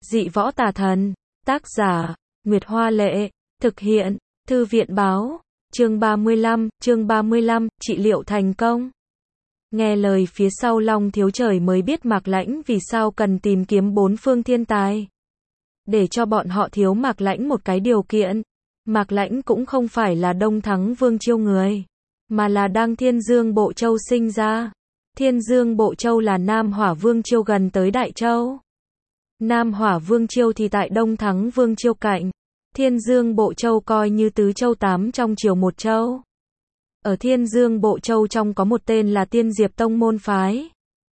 Dị võ tà thần. Tác giả, Nguyệt Hoa Lệ. Thực hiện, Thư viện báo. Chương 35, trị liệu thành công. Nghe lời phía sau Long Thiếu Trời mới biết Mạc Lãnh vì sao cần tìm kiếm bốn phương thiên tài. Để cho bọn họ thiếu Mạc Lãnh một cái điều kiện. Mạc Lãnh cũng không phải là Đông Thắng Vương Chiêu người, mà là đang Thiên Dương Bộ Châu sinh ra. Thiên Dương Bộ Châu là Nam Hỏa Vương Chiêu gần tới Đại Châu. Nam Hỏa Vương Chiêu thì tại Đông Thắng Vương Chiêu cạnh. Thiên Dương Bộ Châu coi như tứ châu 8 trong chiều một châu. Ở Thiên Dương Bộ Châu trong có một tên là Tiên Diệp Tông môn phái.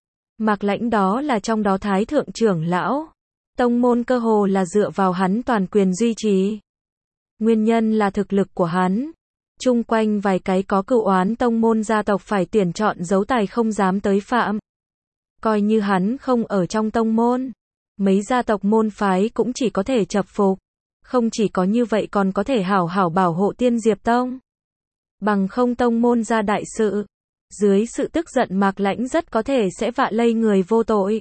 Mạc Lãnh đó là trong đó Thái Thượng trưởng lão. Tông môn cơ hồ là dựa vào hắn toàn quyền duy trì. Nguyên nhân là thực lực của hắn. Chung quanh vài cái có cựu oán tông môn gia tộc phải tuyển chọn dấu tài không dám tới phạm. Coi như hắn không ở trong tông môn, mấy gia tộc môn phái cũng chỉ có thể chập phục. Không chỉ có như vậy còn có thể hảo hảo bảo hộ Tiên Diệp Tông. Bằng không tông môn ra đại sự. Dưới sự tức giận Mạc Lãnh rất có thể sẽ vạ lây người vô tội.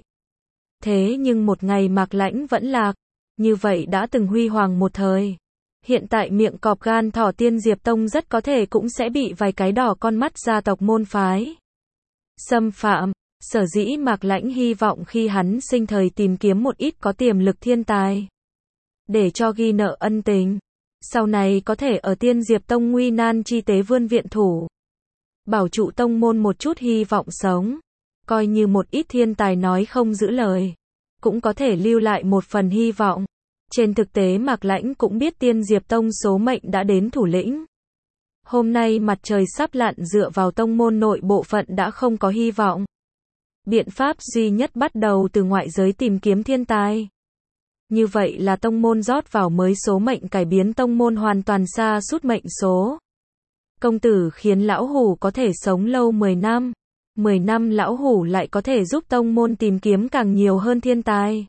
Thế nhưng một ngày Mạc Lãnh vẫn lạc. Như vậy đã từng huy hoàng một thời. Hiện tại miệng cọp gan thỏ Tiên Diệp Tông rất có thể cũng sẽ bị vài cái đỏ con mắt gia tộc môn phái xâm phạm. Sở dĩ Mạc Lãnh hy vọng khi hắn sinh thời tìm kiếm một ít có tiềm lực thiên tài. Để cho ghi nợ ân tình. Sau này có thể ở Tiên Diệp Tông nguy nan chi tế vươn viện thủ. Bảo trụ tông môn một chút hy vọng sống. Coi như một ít thiên tài nói không giữ lời. Cũng có thể lưu lại một phần hy vọng. Trên thực tế Mạc Lãnh cũng biết Tiên Diệp Tông số mệnh đã đến thủ lĩnh. Hôm nay mặt trời sắp lặn dựa vào tông môn nội bộ phận đã không có hy vọng. Biện pháp duy nhất bắt đầu từ ngoại giới tìm kiếm thiên tài. Như vậy là tông môn rót vào mới số mệnh cải biến tông môn hoàn toàn sa sút mệnh số. Công tử khiến lão hủ có thể sống lâu 10 năm. 10 năm lão hủ lại có thể giúp tông môn tìm kiếm càng nhiều hơn thiên tài.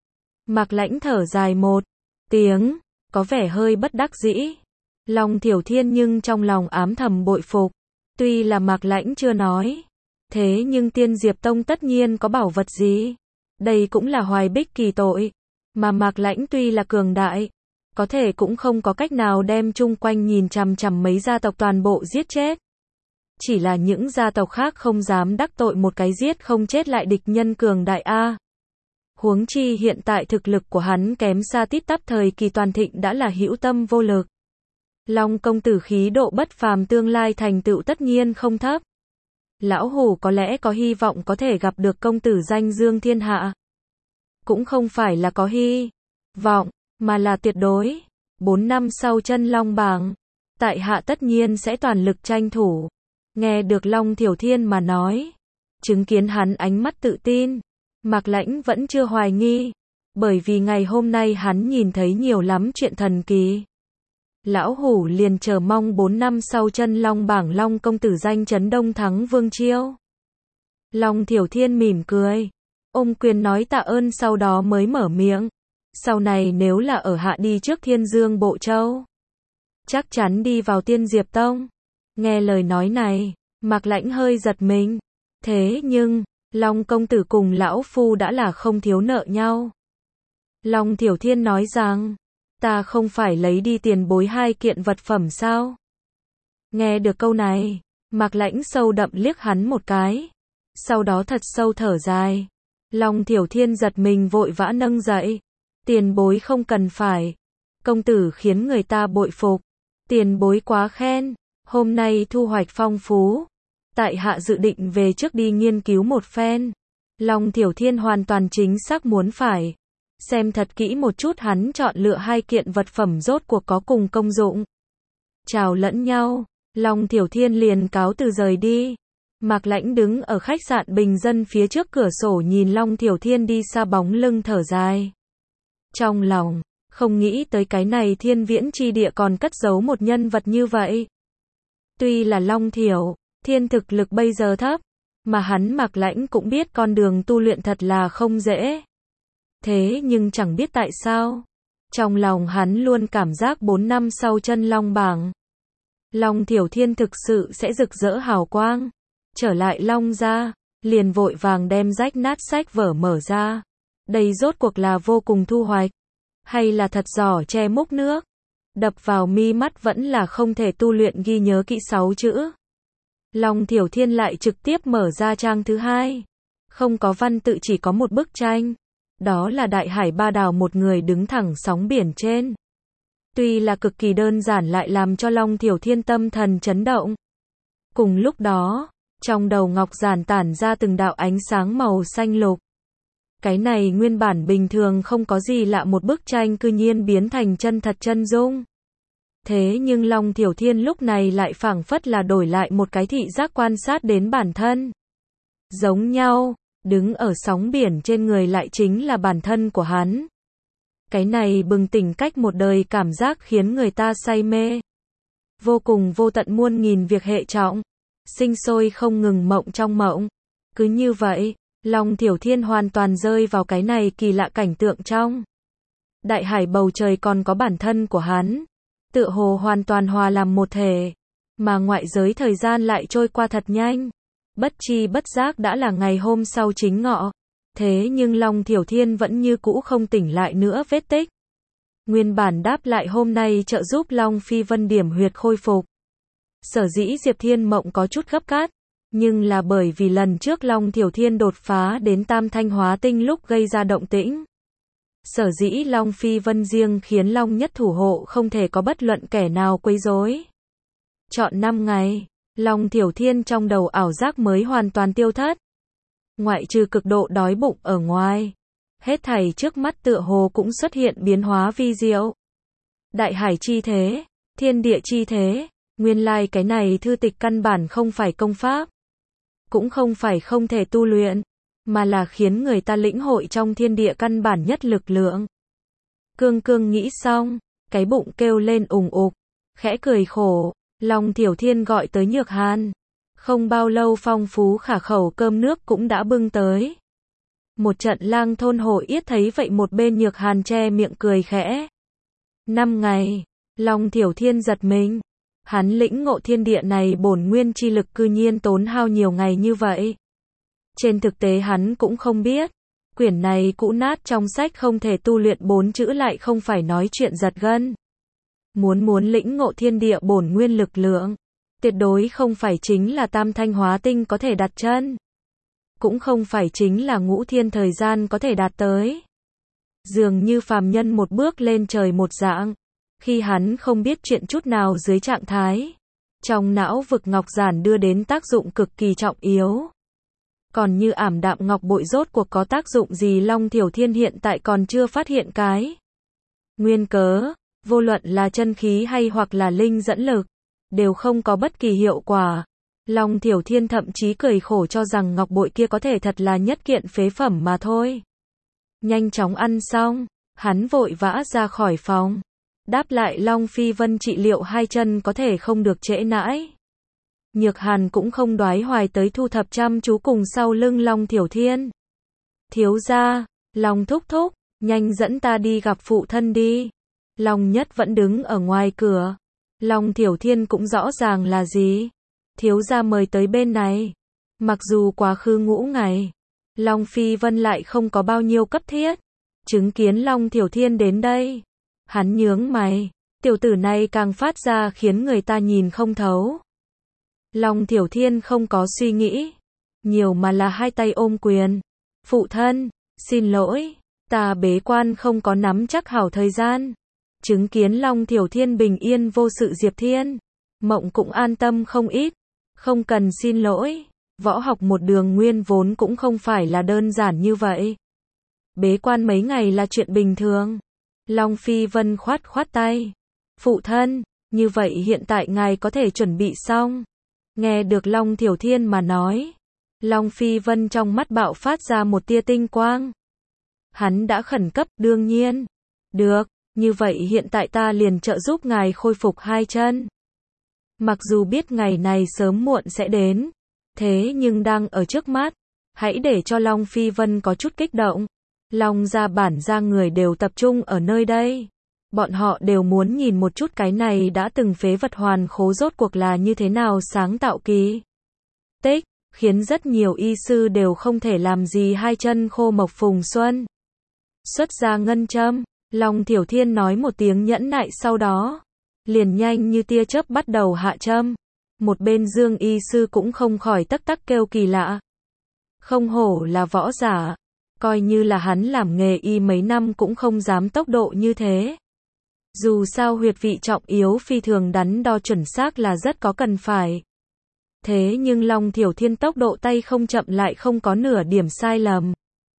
Mạc Lãnh thở dài một tiếng, có vẻ hơi bất đắc dĩ. Long Thiểu Thiên nhưng trong lòng ám thầm bội phục. Tuy là Mạc Lãnh chưa nói. Thế nhưng Tiên Diệp Tông tất nhiên có bảo vật gì. Đây cũng là hoài bích kỳ tội. Mà Mạc Lãnh tuy là cường đại, có thể cũng không có cách nào đem chung quanh nhìn chằm chằm mấy gia tộc toàn bộ giết chết. Chỉ là những gia tộc khác không dám đắc tội một cái giết không chết lại địch nhân cường đại a. Huống chi hiện tại thực lực của hắn kém xa tít tắp thời kỳ toàn thịnh đã là hữu tâm vô lực. Long công tử khí độ bất phàm tương lai thành tựu tất nhiên không thấp. Lão hủ có lẽ có hy vọng có thể gặp được công tử danh dương thiên hạ. Cũng không phải là có hy vọng, mà là tuyệt đối. 4 năm sau chân long bảng, tại hạ tất nhiên sẽ toàn lực tranh thủ. Nghe được Long Thiểu Thiên mà nói, chứng kiến hắn ánh mắt tự tin, Mạc Lãnh vẫn chưa hoài nghi, bởi vì ngày hôm nay hắn nhìn thấy nhiều lắm chuyện thần kỳ. Lão hủ liền chờ mong 4 năm sau chân long bảng Long công tử danh chấn Đông Thắng Vương Chiêu. Long Thiểu Thiên mỉm cười, ôm quyền nói tạ ơn sau đó mới mở miệng. Sau này nếu là ở hạ đi trước Thiên Dương Bộ Châu, chắc chắn đi vào Tiên Diệp Tông. Nghe lời nói này, Mạc Lãnh hơi giật mình. Thế nhưng, Long công tử cùng lão phu đã là không thiếu nợ nhau. Long Thiểu Thiên nói rằng, ta không phải lấy đi tiền bối 2 kiện vật phẩm sao? Nghe được câu này, Mạc Lãnh sâu đậm liếc hắn một cái. Sau đó thật sâu thở dài. Long Thiểu Thiên giật mình vội vã nâng dậy. Tiền bối không cần phải. Công tử khiến người ta bội phục. Tiền bối quá khen. Hôm nay thu hoạch phong phú. Tại hạ dự định về trước đi nghiên cứu một phen. Long Thiểu Thiên hoàn toàn chính xác muốn phải xem thật kỹ một chút hắn chọn lựa 2 kiện vật phẩm rốt cuộc có cùng công dụng. Chào lẫn nhau, Long Thiểu Thiên liền cáo từ rời đi. Mạc Lãnh đứng ở khách sạn bình dân phía trước cửa sổ nhìn Long Thiểu Thiên đi xa bóng lưng thở dài. Trong lòng, không nghĩ tới cái này Thiên Viễn chi địa còn cất giấu một nhân vật như vậy. Tuy là Long Thiểu Thiên thực lực bây giờ thấp, mà hắn Mạc Lãnh cũng biết con đường tu luyện thật là không dễ. Thế nhưng chẳng biết tại sao, trong lòng hắn luôn cảm giác 4 năm sau chân long bảng, Long Thiểu Thiên thực sự sẽ rực rỡ hào quang. Trở lại Long gia, liền vội vàng đem rách nát sách vở mở ra, Đây rốt cuộc là vô cùng thu hoạch, hay là thật giỏ che múc nước? Đập vào mi mắt vẫn là không thể tu luyện ghi nhớ kỹ 6 chữ. Long Thiểu Thiên lại trực tiếp mở ra trang thứ 2. Không có văn tự, chỉ có một bức tranh. Đó là đại hải ba đảo, một người đứng thẳng sóng biển trên. Tuy là cực kỳ đơn giản lại làm cho Long Thiểu Thiên tâm thần chấn động. Cùng lúc đó, trong đầu Ngọc Giản tản ra từng đạo ánh sáng màu xanh lục. Cái này nguyên bản bình thường không có gì lạ một bức tranh cư nhiên biến thành chân thật chân dung. Thế nhưng Long Thiểu Thiên lúc này lại phảng phất là đổi lại một cái thị giác quan sát đến bản thân. Giống nhau, đứng ở sóng biển trên người lại chính là bản thân của hắn. Cái này bừng tỉnh cách một đời cảm giác khiến người ta say mê. Vô cùng vô tận muôn nghìn việc hệ trọng. Sinh sôi không ngừng mộng trong mộng. Cứ như vậy, Long Thiểu Thiên hoàn toàn rơi vào cái này kỳ lạ cảnh tượng trong. Đại hải bầu trời còn có bản thân của hắn. Tựa hồ hoàn toàn hòa làm một thể. Mà ngoại giới thời gian lại trôi qua thật nhanh. Bất chi bất giác đã là ngày hôm sau chính ngọ. Thế nhưng Long Thiểu Thiên vẫn như cũ không tỉnh lại nữa vết tích. Nguyên bản đáp lại hôm nay trợ giúp Long Phi Vân điểm huyệt khôi phục. Sở dĩ Diệp Thiên Mộng có chút gấp gáp, nhưng là bởi vì lần trước Long Thiểu Thiên đột phá đến Tam Thanh Hóa Tinh lúc gây ra động tĩnh. Sở dĩ Long Phi Vân riêng khiến Long Nhất thủ hộ không thể có bất luận kẻ nào quấy rối. Trọn 5 ngày, Long Thiểu Thiên trong đầu ảo giác mới hoàn toàn tiêu thất. Ngoại trừ cực độ đói bụng ở ngoài, hết thảy trước mắt tựa hồ cũng xuất hiện biến hóa vi diệu. Đại hải chi thế, thiên địa chi thế, nguyên lai cái này thư tịch căn bản không phải công pháp, cũng không phải không thể tu luyện, mà là khiến người ta lĩnh hội trong thiên địa căn bản nhất lực lượng. Cương cương nghĩ xong, cái bụng kêu lên ùng ục, khẽ cười khổ, Long Thiểu Thiên gọi tới Nhược Hàn. Không bao lâu phong phú khả khẩu cơm nước cũng đã bưng tới. Một trận lang thôn hội yết thấy vậy một bên Nhược Hàn che miệng cười khẽ. 5 ngày, Long Thiểu Thiên giật mình. Hắn lĩnh ngộ thiên địa này bổn nguyên chi lực cư nhiên tốn hao nhiều ngày như vậy. Trên thực tế hắn cũng không biết. Quyển này cũ nát trong sách không thể tu luyện 4 chữ lại không phải nói chuyện giật gân. Muốn lĩnh ngộ thiên địa bổn nguyên lực lượng. Tuyệt đối không phải chính là Tam Thanh Hóa Tinh có thể đặt chân. Cũng không phải chính là ngũ thiên thời gian có thể đạt tới. Dường như phàm nhân một bước lên trời một dạng. Khi hắn không biết chuyện chút nào dưới trạng thái. Trong não vực Ngọc Giản đưa đến tác dụng cực kỳ trọng yếu. Còn như ảm đạm ngọc bội rốt cuộc có tác dụng gì Long Thiểu Thiên hiện tại còn chưa phát hiện cái. Nguyên cớ, vô luận là chân khí hay hoặc là linh dẫn lực. Đều không có bất kỳ hiệu quả. Long Thiểu Thiên thậm chí cười khổ cho rằng ngọc bội kia có thể thật là nhất kiện phế phẩm mà thôi. Nhanh chóng ăn xong, hắn vội vã ra khỏi phòng. Đáp lại Long Phi Vân trị liệu hai chân có thể không được trễ nãi. Nhược Hàn cũng không đoái hoài tới thu thập chăm chú cùng sau lưng Long Thiểu Thiên. Thiếu gia, Long thúc thúc, nhanh dẫn ta đi gặp phụ thân đi. Long Nhất vẫn đứng ở ngoài cửa. Long Thiểu Thiên cũng rõ ràng là gì. Thiếu gia mời tới bên này. Mặc dù quá khứ ngũ ngày, Long Phi Vân lại không có bao nhiêu cấp thiết. Chứng kiến Long Thiểu Thiên đến đây. Hắn nhướng mày. Tiểu tử này càng phát ra khiến người ta nhìn không thấu. Long Thiểu Thiên không có suy nghĩ nhiều mà là hai tay ôm quyền. Phụ thân, xin lỗi. Ta bế quan không có nắm chắc hảo thời gian. Chứng kiến Long Thiểu Thiên bình yên vô sự Diệp Thiên Mộng cũng an tâm không ít. Không cần xin lỗi. Võ học một đường nguyên vốn cũng không phải là đơn giản như vậy. Bế quan mấy ngày là chuyện bình thường. Long Phi Vân khoát khoát tay. Phụ thân, như vậy hiện tại ngài có thể chuẩn bị xong. Nghe được Long Thiểu Thiên mà nói. Long Phi Vân trong mắt bạo phát ra một tia tinh quang. Hắn đã khẩn cấp, đương nhiên. Được, như vậy hiện tại ta liền trợ giúp ngài khôi phục hai chân. Mặc dù biết ngày này sớm muộn sẽ đến. Thế nhưng đang ở trước mắt. Hãy để cho Long Phi Vân có chút kích động. Long gia bản gia người đều tập trung ở nơi đây. Bọn họ đều muốn nhìn một chút cái này đã từng phế vật hoàn khố rốt cuộc là như thế nào sáng tạo kỳ tích, khiến rất nhiều y sư đều không thể làm gì hai chân khô mộc phùng xuân. xuất ra ngân châm. Long Thiểu Thiên nói một tiếng nhẫn nại sau đó, liền nhanh như tia chớp bắt đầu hạ châm. Một bên Dương y sư cũng không khỏi tắc tắc kêu kỳ lạ. Không hổ là võ giả, coi như là hắn làm nghề y mấy năm cũng không dám tốc độ như thế. Dù sao huyệt vị trọng yếu phi thường đắn đo chuẩn xác là rất có cần phải. Thế nhưng Long Thiểu Thiên tốc độ tay không chậm lại không có nửa điểm sai lầm.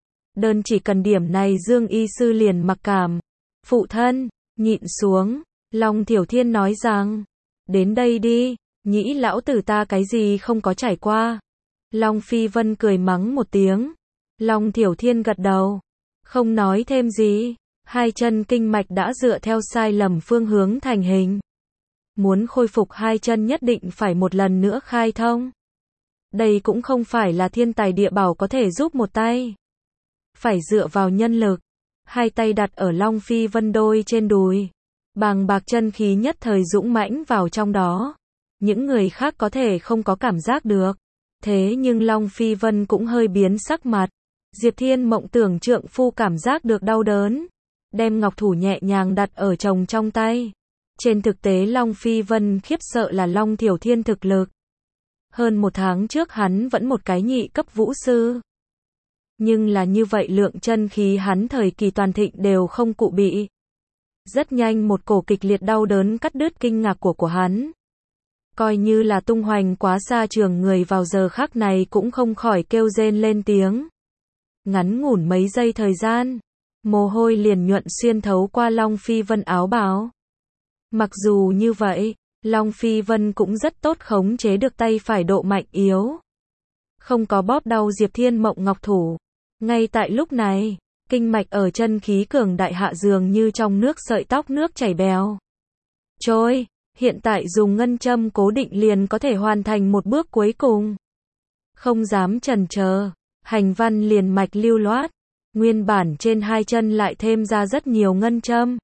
Đơn chỉ cần điểm này Dương y sư liền mặc cảm. Phụ thân, nhịn xuống. Long Thiểu Thiên nói rằng, đến đây đi, nhĩ lão tử ta cái gì không có trải qua. Long Phi Vân cười mắng một tiếng. Long Thiểu Thiên gật đầu, không nói thêm gì. Hai chân kinh mạch đã dựa theo sai lầm phương hướng thành hình. Muốn khôi phục hai chân nhất định phải một lần nữa khai thông. Đây cũng không phải là thiên tài địa bảo có thể giúp một tay. Phải dựa vào nhân lực. Hai tay đặt ở Long Phi Vân đôi trên đùi. Bàng bạc chân khí nhất thời dũng mãnh vào trong đó. Những người khác có thể không có cảm giác được. Thế nhưng Long Phi Vân cũng hơi biến sắc mặt. Diệp Thiên Mộng tưởng trượng phu cảm giác được đau đớn. Đem ngọc thủ nhẹ nhàng đặt ở chồng trong tay. Trên thực tế Long Phi Vân khiếp sợ là Long Thiểu Thiên thực lực. Hơn một tháng trước hắn vẫn một cái nhị cấp vũ sư. Nhưng là như vậy lượng chân khí hắn thời kỳ toàn thịnh đều không cụ bị. Rất nhanh một cổ kịch liệt đau đớn cắt đứt kinh ngạc của hắn. Coi như là tung hoành quá xa trường người vào giờ khắc này cũng không khỏi kêu rên lên tiếng. Ngắn ngủn mấy giây thời gian, mồ hôi liền nhuận xuyên thấu qua Long Phi Vân áo bào. Mặc dù như vậy, Long Phi Vân cũng rất tốt khống chế được tay phải độ mạnh yếu. Không có bóp đau Diệp Thiên Mộng ngọc thủ. Ngay tại lúc này, kinh mạch ở chân khí cường đại hạ dường như trong nước sợi tóc nước chảy bèo trôi. Hiện tại dùng ngân châm cố định liền có thể hoàn thành một bước cuối cùng. Không dám chần chờ, hành văn liền mạch lưu loát. Nguyên bản trên hai chân lại thêm ra rất nhiều ngân châm.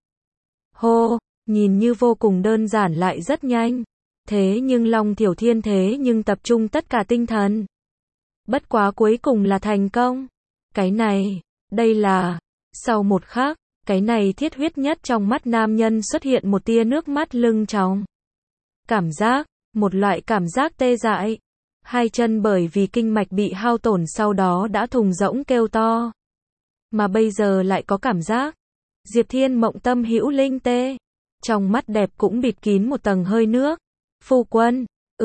Hô, nhìn như vô cùng đơn giản lại rất nhanh. Thế nhưng Long Thiểu Thiên thế nhưng tập trung tất cả tinh thần. Bất quá cuối cùng là thành công. Cái này, đây là, sau một khắc, cái này thiết huyết nhất trong mắt nam nhân xuất hiện một tia nước mắt lưng tròng. Cảm giác, một loại cảm giác tê dại. Hai chân bởi vì kinh mạch bị hao tổn sau đó đã thùng rỗng kêu to. Mà bây giờ lại có cảm giác. Diệp Thiên Mộng tâm hữu linh tê. Trong mắt đẹp cũng bịt kín một tầng hơi nước. Phu quân,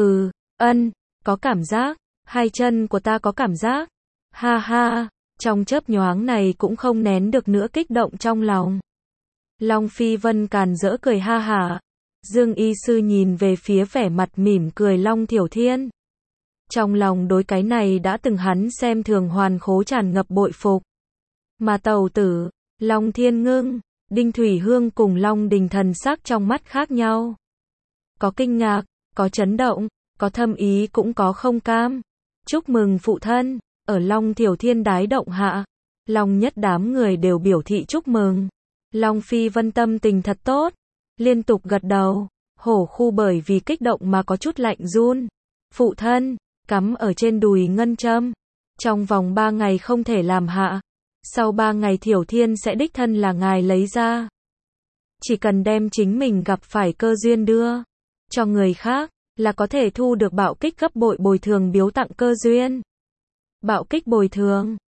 có cảm giác. Hai chân của ta có cảm giác. Ha ha, trong chớp nhoáng này cũng không nén được nữa kích động trong lòng. Long Phi Vân càn rỡ cười ha hả. Dương y sư nhìn về phía vẻ mặt mỉm cười Long Thiểu Thiên. Trong lòng đối cái này đã từng hắn xem thường hoàn khố tràn ngập bội phục. Mà tàu tử, Long Thiên Ngưng, Đinh Thủy Hương cùng Long Đình thần sắc trong mắt khác nhau. Có kinh ngạc, có chấn động, có thâm ý cũng có không cam. Chúc mừng phụ thân, ở Long Thiểu Thiên đái động hạ. Long nhất đám người đều biểu thị chúc mừng. Long Phi Vân tâm tình thật tốt. Liên tục gật đầu. Hổ khu bởi vì kích động mà có chút lạnh run. Phụ thân, cắm ở trên đùi ngân châm. Trong vòng 3 ngày không thể làm hạ. Sau 3 ngày Thiểu Thiên sẽ đích thân là ngài lấy ra. Chỉ cần đem chính mình gặp phải cơ duyên đưa cho người khác, là có thể thu được bạo kích gấp bội bồi thường biếu tặng cơ duyên. Bạo kích bồi thường,